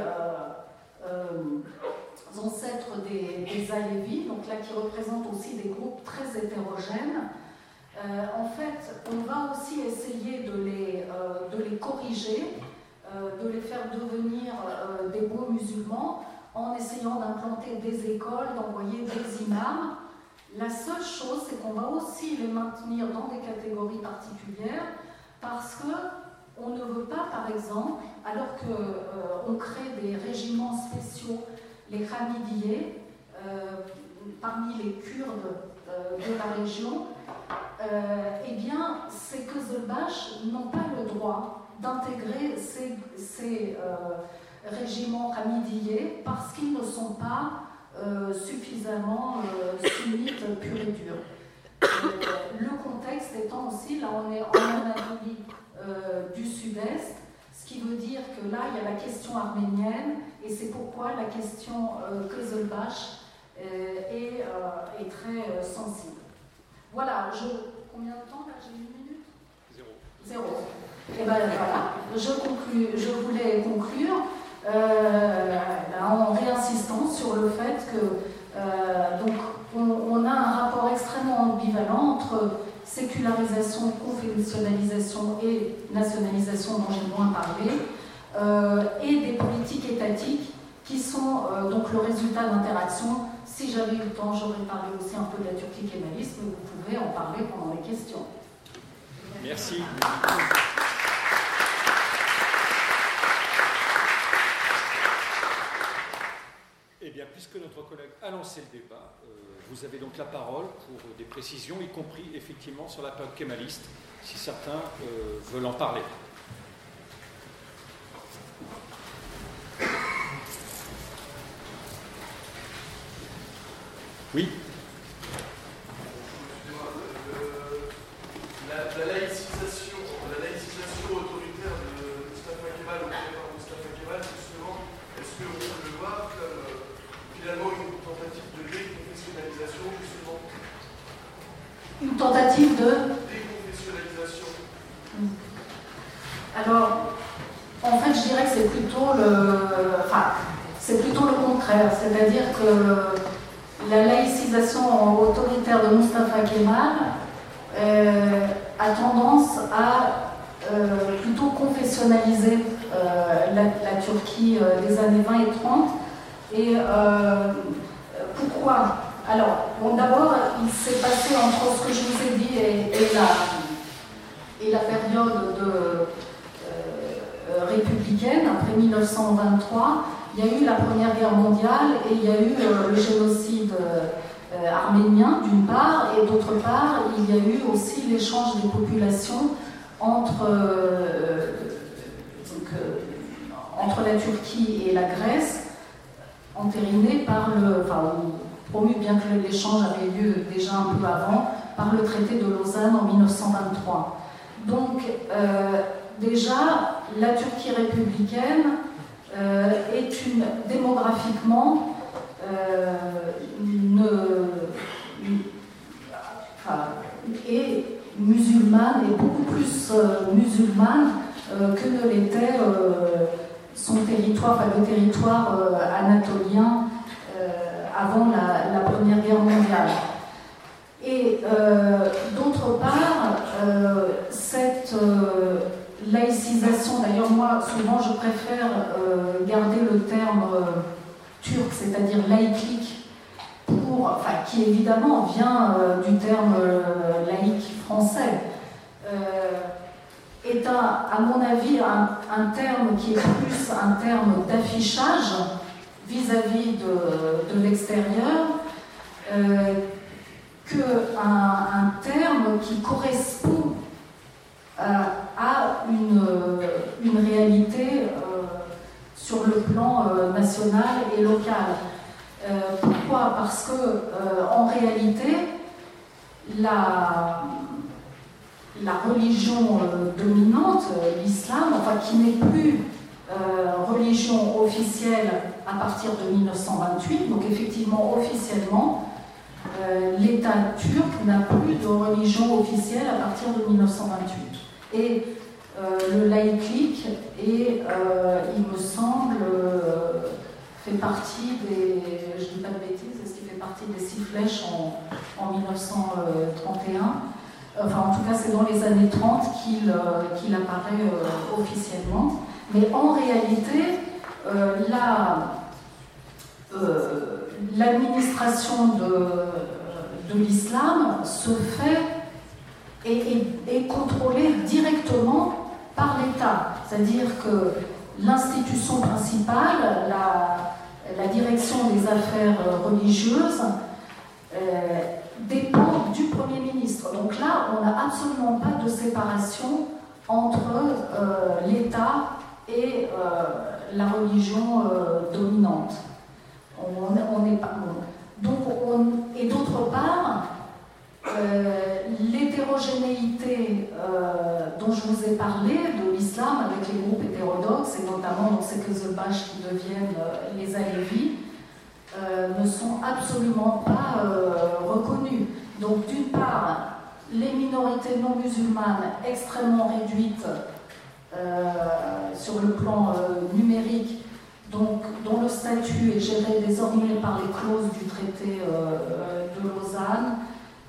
ancêtres des Alevis, donc là qui représentent aussi des groupes très hétérogènes. En fait, on va aussi essayer de les corriger, de les faire devenir des bons musulmans en essayant d'implanter des écoles, d'envoyer des imams. La seule chose, c'est qu'on va aussi les maintenir dans des catégories particulières parce qu'on ne veut pas, par exemple, alors qu'on crée des régiments spéciaux, les Hamidiyés, parmi les Kurdes de la région, eh bien, ces Qızılbaş n'ont pas le droit d'intégrer ces régiments Hamidiyés parce qu'ils ne sont pas suffisamment sunnites pur et dur. Le contexte étant aussi, là on est en Anatolie du sud-est, ce qui veut dire que là il y a la question arménienne et c'est pourquoi la question Qızılbaş est très sensible. Voilà, combien de temps là? J'ai une minute? Zéro. Et bien voilà, je voulais conclure en réinsistant sur le fait que donc, on a un rapport extrêmement ambivalent entre sécularisation, confessionnalisation et nationalisation dont j'ai moins parlé, et des politiques étatiques qui sont donc le résultat d'interactions. Si j'avais eu le temps, j'aurais parlé aussi un peu de la Turquie kémaliste, mais vous pouvez en parler pendant les questions. Merci. Eh bien, puisque notre collègue a lancé le débat, vous avez donc la parole pour des précisions, y compris effectivement sur la période kémaliste, si certains veulent en parler. Oui. La laïcisation autoritaire de Mustafa Kemal, ou par Mustafa Kemal, justement, est-ce qu'on peut le voir comme finalement une tentative de déconfessionnalisation, justement? Une tentative de déconfessionnalisation. Alors, en fait, je dirais que c'est plutôt le contraire, c'est-à-dire que la laïcisation autoritaire de Mustafa Kemal a tendance à plutôt confessionnaliser la Turquie des années 20 et 30. Et pourquoi? Alors, bon, d'abord, il s'est passé entre ce que je vous ai dit et la période républicaine, après 1923, il y a eu la Première Guerre mondiale et il y a eu le génocide arméniens d'une part, et d'autre part, il y a eu aussi l'échange des populations entre la Turquie et la Grèce, entériné par promu, bien que l'échange avait lieu déjà un peu avant, par le traité de Lausanne en 1923. Donc, déjà, la Turquie républicaine est démographiquement est musulmane, et beaucoup plus musulmane que ne l'était son territoire, le territoire anatolien avant la Première Guerre mondiale. Et d'autre part, cette laïcisation, d'ailleurs moi souvent je préfère garder le terme turc, c'est-à-dire laïque, qui évidemment vient du terme laïque français, est à mon avis un terme qui est plus un terme d'affichage vis-à-vis de l'extérieur qu'un terme qui correspond à une réalité sur le plan national et local. Pourquoi ? Parce que en réalité, la religion dominante, l'islam, qui n'est plus religion officielle à partir de 1928, donc effectivement officiellement, l'État turc n'a plus de religion officielle à partir de 1928. Et le laïclik est, il me semble, fait partie des, je ne dis pas de bêtises, est-ce qu'il fait partie des 6 flèches en 1931 ? Enfin, en tout cas, c'est dans les années 30 qu'il apparaît officiellement. Mais en réalité, l'administration de l'islam se fait et est contrôlée directement par l'État. C'est-à-dire que l'institution principale, la direction des affaires religieuses, dépend du Premier ministre. Donc là, on n'a absolument pas de séparation entre l'État et la religion dominante. On n'est pas bon. Donc, et d'autre part, l'hétérogénéité dont je vous ai parlé de l'islam avec les groupes hétérodoxes, et notamment dans ces Kızılbaş qui deviennent les Alevis, ne sont absolument pas reconnus. Donc d'une part, les minorités non musulmanes extrêmement réduites sur le plan numérique, donc, dont le statut est géré désormais par les clauses du traité de Lausanne,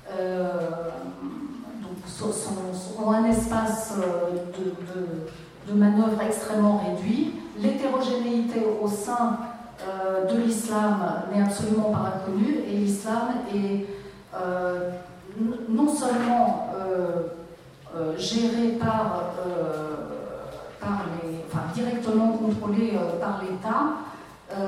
donc ont un espace de manœuvre extrêmement réduit. L'hétérogénéité au sein de l'islam n'est absolument pas reconnue, et l'islam est non seulement géré directement contrôlé par l'État,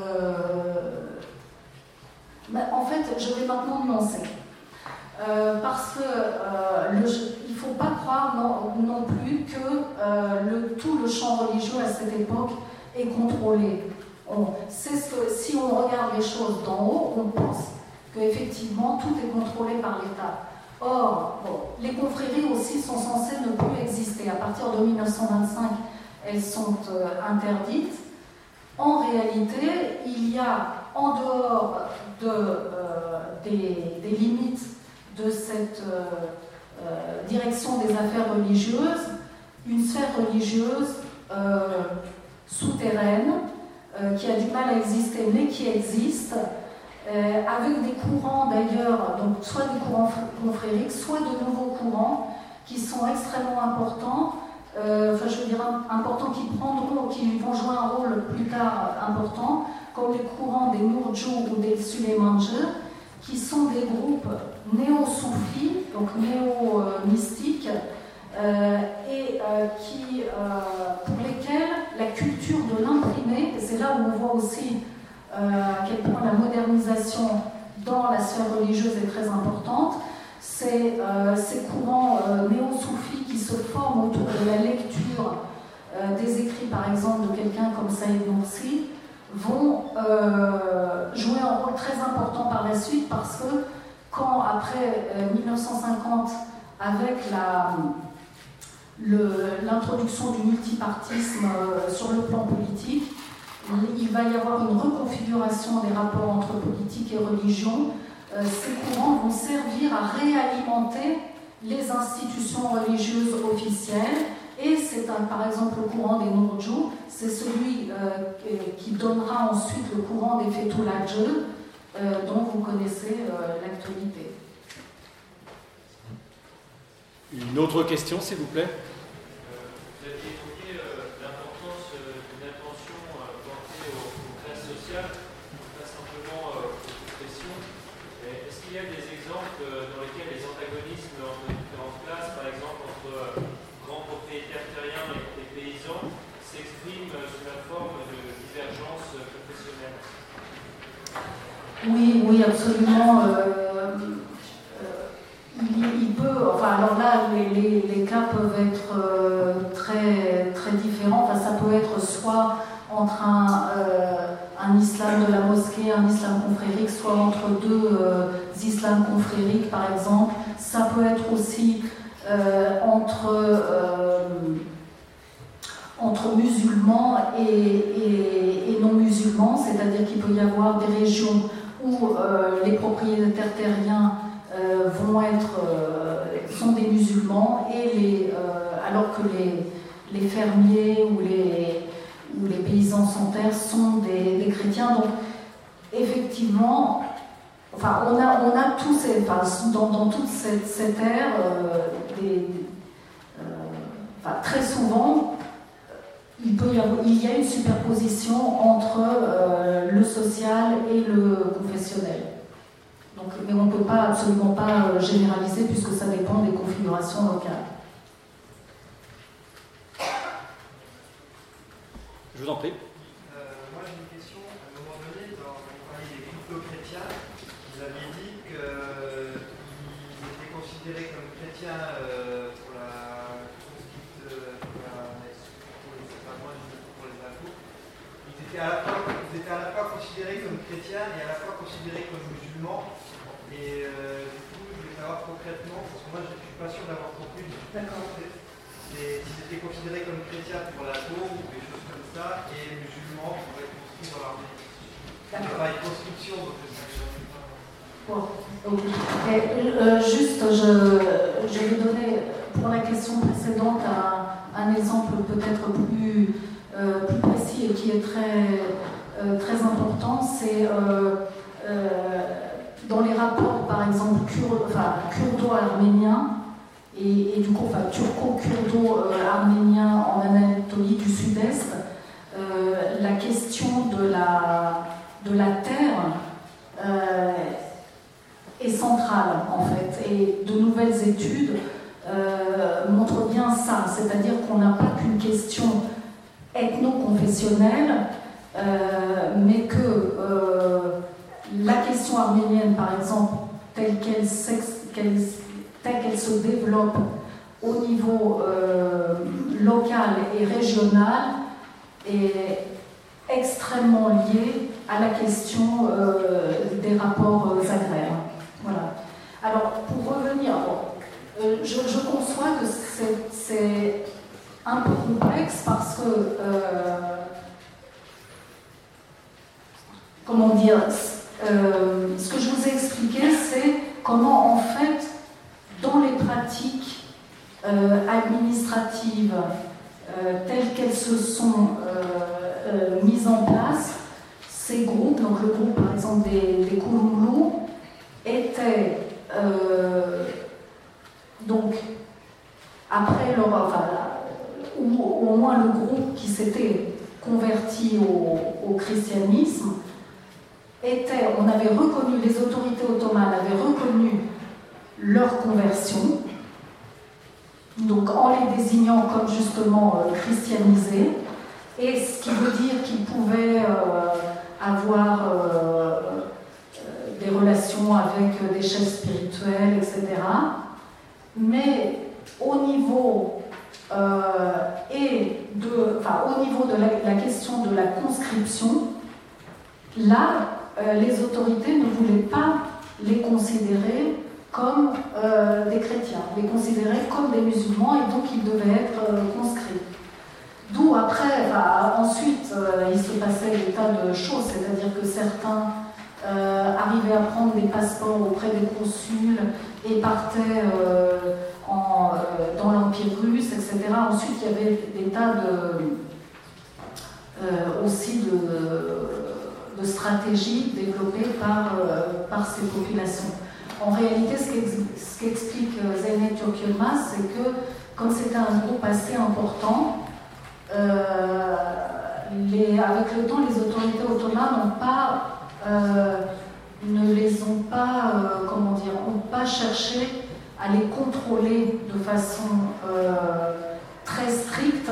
mais en fait, je vais maintenant nuancer. Parce que il ne faut pas croire non plus que tout le champ religieux à cette époque est contrôlé. Si on regarde les choses d'en haut, on pense qu'effectivement tout est contrôlé par l'État. Or, les confréries aussi sont censées ne plus exister. À partir de 1925, elles sont interdites. En réalité, il y a, en dehors des limites de cette direction des affaires religieuses, une sphère religieuse souterraine qui a du mal à exister, mais qui existe, avec des courants d'ailleurs, donc soit des courants confrériques, soit de nouveaux courants qui sont extrêmement importants, importants, qui vont jouer un rôle plus tard important, comme les courants des Nurcu ou des Süleymancı, qui sont des groupes néo-soufis, donc néo-mystiques, pour lesquels la culture de l'imprimé, et c'est là où on voit aussi à quel point la modernisation dans la sphère religieuse est très importante. C'est ces courants néo-soufis qui se forment autour de la lecture des écrits, par exemple, de quelqu'un comme Saïd Nursi, vont jouer un rôle très important par la suite, parce que quand, après 1950, avec l'introduction du multipartisme sur le plan politique, il va y avoir une reconfiguration des rapports entre politique et religion. Ces courants vont servir à réalimenter les institutions religieuses officielles, et c'est par exemple le courant des Nourjou, c'est celui qui donnera ensuite le courant des Fethullah Gülen, dont vous connaissez l'actualité. Une autre question, s'il vous plaît. Vous aviez évoqué l'importance d'une attention portée aux classes sociales, pas simplement aux professions. Est-ce qu'il y a des exemples dans lesquels les antagonismes entre différentes classes, par exemple entre grands propriétaires terriens et paysans, s'expriment sous la forme de divergences professionnelles? Oui, absolument. Il peut, enfin, alors là, les cas peuvent être très, très différents. Enfin, ça peut être soit entre un islam de la mosquée, un islam confrérique, soit entre deux islams confrériques, par exemple. Ça peut être aussi entre musulmans et non musulmans, c'est-à-dire qu'il peut y avoir des régions où les propriétaires terriens sont des musulmans, et alors que les fermiers ou les paysans sans terre sont des chrétiens. Donc effectivement, enfin, on a tous ces, dans toute cette ère, très souvent, il y a une superposition entre le social et le confessionnel. Donc, mais on ne peut absolument pas généraliser, puisque ça dépend des configurations locales. Je vous en prie. Moi j'ai une question. À un moment donné, quand vous parliez des crypto-chrétiens, vous avez dit qu'ils étaient considérés comme chrétiens pour les impôts. Ils étaient à la fois considérés comme chrétiens et à la fois considérés comme musulmans. Et du coup, je voulais savoir concrètement, parce que moi je ne suis pas sûr d'avoir compris. D'accord. S'ils étaient considérés comme chrétiens pour l'impôt ou des choses comme ça, et musulmans pour être conscrits dans l'armée. Il n'y a pas une conscription, donc juste, je vais donner pour la question précédente un exemple peut-être plus précis et qui est très important. C'est dans les rapports, par exemple, kurdo-arméniens et du coup, turco-kurdo-arméniens en Anatolie du Sud-Est, la question de la terre est centrale, en fait, et de nouvelles études montrent bien ça, c'est-à-dire qu'on n'a pas qu'une question ethno-confessionnelle, mais que la question arménienne, par exemple, telle qu'elle se développe au niveau local et régional, est extrêmement liée à la question des rapports agraires. Voilà. Alors, pour revenir, je conçois que c'est un peu complexe parce que, comment dire, ce que je vous ai expliqué, c'est comment, en fait, dans les pratiques administratives telles qu'elles se sont mises en place, ces groupes, donc le groupe par exemple des Kouloumlou, étaient donc après ou au moins le groupe qui s'était converti au christianisme, on avait reconnu, les autorités ottomanes avaient reconnu leur conversion, donc en les désignant comme justement christianisés, et ce qui veut dire qu'ils pouvaient avoir des relations Là, les autorités ne voulaient pas les considérer comme des chrétiens, les considérer comme des musulmans, et donc ils devaient être conscrits. D'où après, ensuite, il se passait des tas de choses, c'est-à-dire que certains arrivaient à prendre des passeports auprès des consuls et partaient dans l'Empire russe, etc. Ensuite, il y avait des tas aussi de stratégies développées par ces populations. En réalité, ce qu'explique Zeynep Türk-Yılmaz, c'est que comme c'était un groupe assez important, avec le temps, les autorités ottomanes ne les ont pas, ont pas cherché à les contrôler de façon très stricte.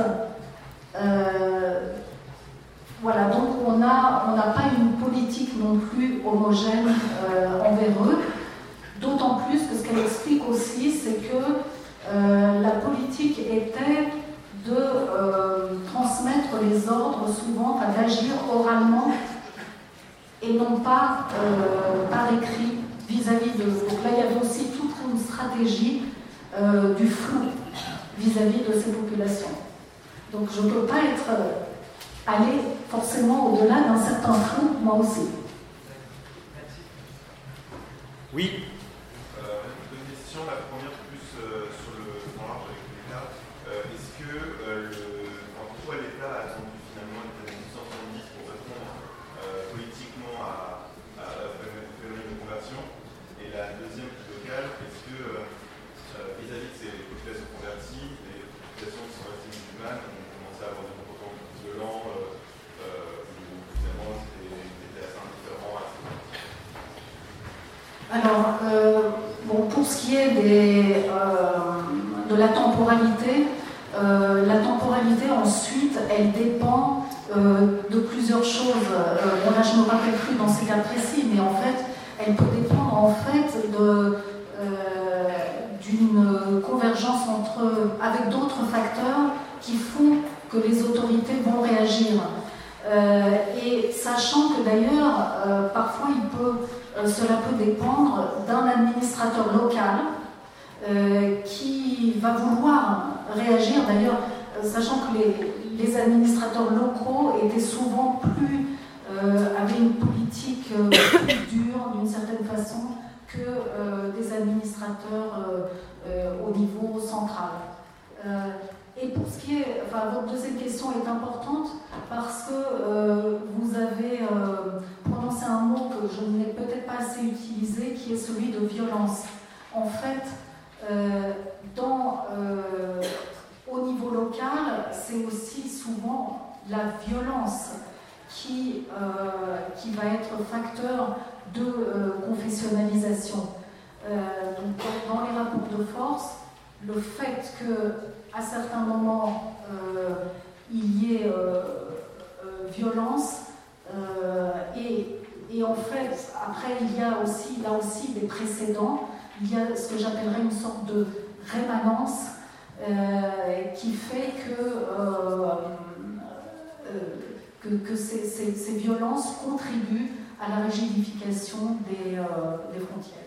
Voilà, donc on n'a pas une politique non plus homogène envers eux, d'autant plus que ce qu'elle explique aussi, c'est que la politique était de transmettre les ordres souvent, d'agir oralement et non pas par écrit vis-à-vis de... Donc là, il y avait aussi toute une stratégie du flou vis-à-vis de ces populations. Donc je ne peux pas aller forcément au-delà d'un certain flou, moi aussi. Oui. Deux questions. La première plus sur le temps large avec l'État. Est-ce que pourquoi l'État a attendu finalement les années 1970 pour répondre politiquement à phénomène de conversion? Et la deuxième plus locale, est-ce que vis-à-vis de ces populations converties, les populations qui sont restées musulmanes ont commencé à avoir des comportements plus violents ou finalement c'était assez indifférent à ces Alors, pour ce qui est de la temporalité ensuite, elle dépend de plusieurs choses. Là, je ne me rappelle plus dans ces cas précis, mais en fait, elle peut dépendre en fait d'une convergence avec d'autres facteurs qui font que les autorités vont réagir. Et sachant que d'ailleurs, parfois, cela peut dépendre d'un administrateur local qui va vouloir réagir. D'ailleurs, sachant que les administrateurs locaux étaient souvent avaient une politique plus dure d'une certaine façon que des administrateurs au niveau central. Et pour ce qui est, votre deuxième question est importante parce que vous avez prononcé un mot que je n'ai peut-être pas assez utilisé, qui est celui de violence. En fait, au niveau local, c'est aussi souvent la violence qui va être facteur de confessionnalisation. Donc, dans les rapports de force, le fait qu'à certains moments, il y ait violence, et en fait, après, il y a aussi, là aussi, des précédents. Il y a ce que j'appellerais une sorte de rémanence qui fait que ces violences contribuent à la rigidification des frontières.